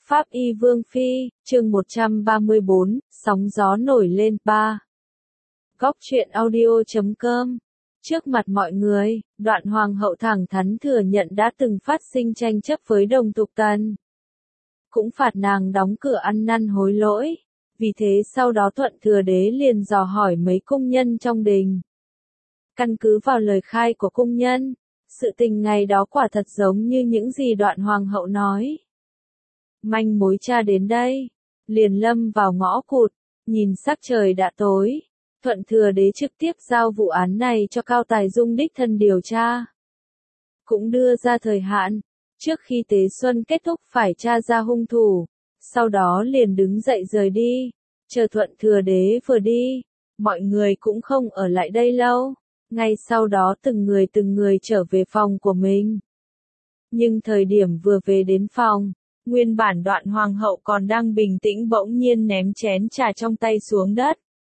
Pháp Y Vương Phi, chương 134, sóng gió nổi lên 3. Góc truyện audio.com. Trước mặt mọi người, Đoạn Hoàng hậu thẳng thắn thừa nhận đã từng phát sinh tranh chấp với Đồng Tục Tần. Cũng phạt nàng đóng cửa ăn năn hối lỗi. Vì thế sau đó Thuận Thừa Đế liền dò hỏi mấy cung nhân trong đình. Căn cứ vào lời khai của cung nhân, sự tình ngày đó quả thật giống như những gì Đoạn Hoàng hậu nói. Manh mối tra đến đây, liền lâm vào ngõ cụt, nhìn sắc trời đã tối. Thuận Thừa Đế trực tiếp giao vụ án này cho Cao Tài Dung đích thân điều tra. Cũng đưa ra thời hạn, trước khi Tế Xuân kết thúc phải tra ra hung thủ, sau đó liền đứng dậy rời đi. Chờ Thuận Thừa Đế vừa đi, mọi người cũng không ở lại đây lâu, ngay sau đó từng người trở về phòng của mình. Nhưng thời điểm vừa về đến phòng, nguyên bản Đoạn Hoàng hậu còn đang bình tĩnh bỗng nhiên ném chén trà trong tay xuống đất.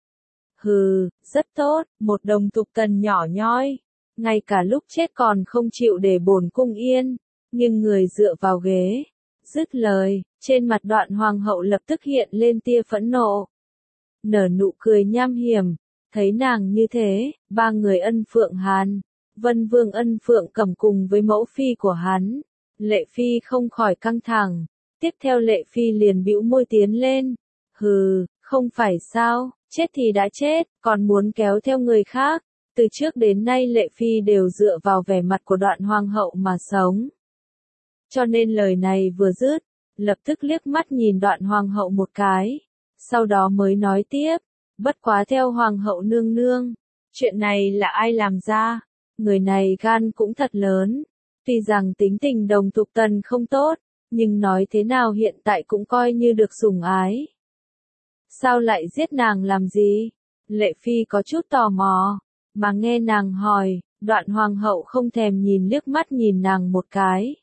Hừ, rất tốt, một Đồng Tục Tần nhỏ nhoi, ngay cả lúc chết còn không chịu để bổn cung yên, nhưng người dựa vào ghế. Dứt lời, trên mặt Đoạn Hoàng hậu lập tức hiện lên tia phẫn nộ. Nở nụ cười nham hiểm, thấy nàng như thế, ba người Ân Phượng Hàn, Vân Vương Ân Phượng Cẩm cùng với mẫu phi của hắn. Lệ Phi không khỏi căng thẳng, tiếp theo Lệ Phi liền bĩu môi tiến lên. Hừ, không phải sao, chết thì đã chết, còn muốn kéo theo người khác. Từ trước đến nay Lệ Phi đều dựa vào vẻ mặt của Đoạn Hoàng hậu mà sống. Cho nên lời này vừa dứt, lập tức liếc mắt nhìn Đoạn Hoàng hậu một cái, sau đó mới nói tiếp, bất quá theo Hoàng hậu nương nương, chuyện này là ai làm ra, người này gan cũng thật lớn. Tuy rằng tính tình Đồng Tục Tần không tốt, nhưng nói thế nào hiện tại cũng coi như được sủng ái. Sao lại giết nàng làm gì? Lệ Phi có chút tò mò, mà nghe nàng hỏi, Đoạn Hoàng hậu không thèm nhìn liếc mắt nhìn nàng một cái.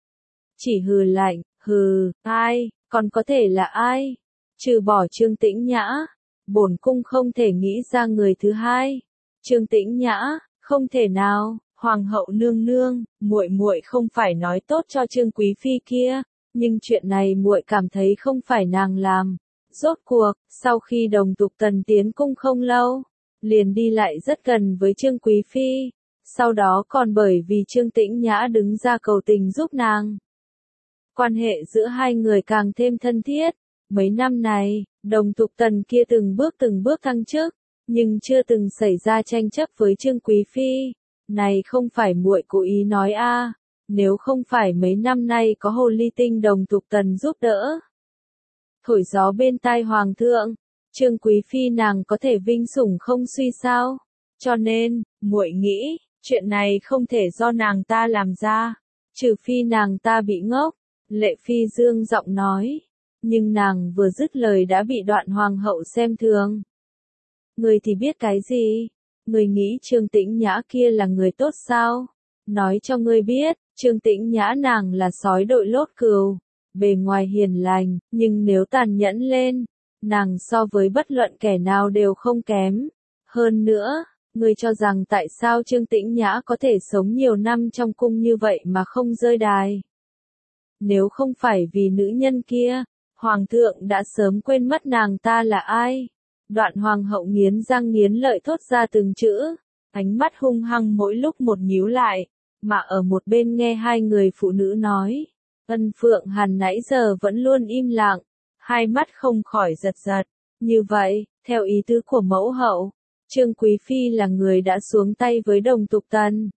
Chỉ hừ lạnh, hừ, ai, còn có thể là ai? Trừ bỏ Trương Tĩnh Nhã, bổn cung không thể nghĩ ra người thứ hai. Trương Tĩnh Nhã, không thể nào. Hoàng hậu nương nương, muội không phải nói tốt cho Trương Quý phi kia, nhưng chuyện này muội cảm thấy không phải nàng làm. Rốt cuộc, sau khi Đồng Tục Tần tiến cung không lâu, liền đi lại rất gần với Trương Quý phi, sau đó còn bởi vì Trương Tĩnh Nhã đứng ra cầu tình giúp nàng. Quan hệ giữa hai người càng thêm thân thiết. Mấy năm này, Đồng Tục Tần kia từng bước thăng chức, nhưng chưa từng xảy ra tranh chấp với Trương Quý phi. Này không phải muội cố ý nói a, nếu không phải mấy năm nay có hồ ly tinh Đồng Tục Tần giúp đỡ. Thổi gió bên tai hoàng thượng, Trương Quý phi nàng có thể vinh sủng không suy sao? Cho nên, muội nghĩ, chuyện này không thể do nàng ta làm ra, trừ phi nàng ta bị ngốc. Lệ Phi dương giọng nói, nhưng nàng vừa dứt lời đã bị Đoạn Hoàng hậu xem thường. Người thì biết cái gì? Người nghĩ Trương Tĩnh Nhã kia là người tốt sao? Nói cho ngươi biết, Trương Tĩnh Nhã nàng là sói đội lốt cừu, bề ngoài hiền lành, nhưng nếu tàn nhẫn lên, nàng so với bất luận kẻ nào đều không kém. Hơn nữa, ngươi cho rằng tại sao Trương Tĩnh Nhã có thể sống nhiều năm trong cung như vậy mà không rơi đài? Nếu không phải vì nữ nhân kia, Hoàng thượng đã sớm quên mất nàng ta là ai. Đoạn Hoàng hậu nghiến răng nghiến lợi thốt ra từng chữ, ánh mắt hung hăng mỗi lúc một nhíu lại, mà ở một bên nghe hai người phụ nữ nói. Ân Phượng Hàn nãy giờ vẫn luôn im lặng, hai mắt không khỏi giật giật. Như vậy, theo ý tứ của mẫu hậu, Trương Quý phi là người đã xuống tay với Đồng Tục Tần,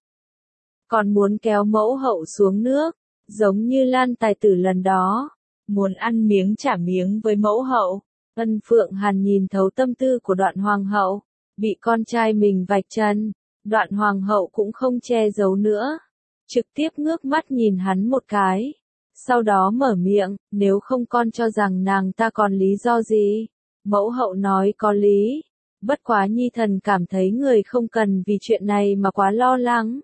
còn muốn kéo mẫu hậu xuống nước, giống như Lan Tài Tử lần đó, muốn ăn miếng trả miếng với mẫu hậu. Ân Phượng Hàn nhìn thấu tâm tư của Đoạn Hoàng hậu, bị con trai mình vạch trần, Đoạn Hoàng hậu cũng không che giấu nữa, trực tiếp ngước mắt nhìn hắn một cái, sau đó mở miệng, nếu không con cho rằng nàng ta còn lý do gì? Mẫu hậu nói có lý, bất quá nhi thần cảm thấy người không cần vì chuyện này mà quá lo lắng.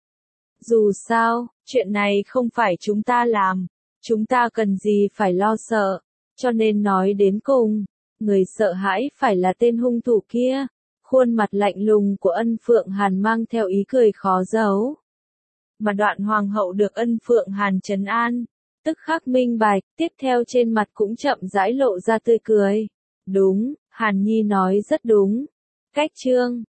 Dù sao, chuyện này không phải chúng ta làm, chúng ta cần gì phải lo sợ. Cho nên nói đến cùng, người sợ hãi phải là tên hung thủ kia. Khuôn mặt lạnh lùng của Ân Phượng Hàn mang theo ý cười khó giấu. Mà Đoạn Hoàng hậu được Ân Phượng Hàn trấn an, tức khắc minh bạch, tiếp theo trên mặt cũng chậm rãi lộ ra tươi cười. Đúng, Hàn Nhi nói rất đúng. Cách chương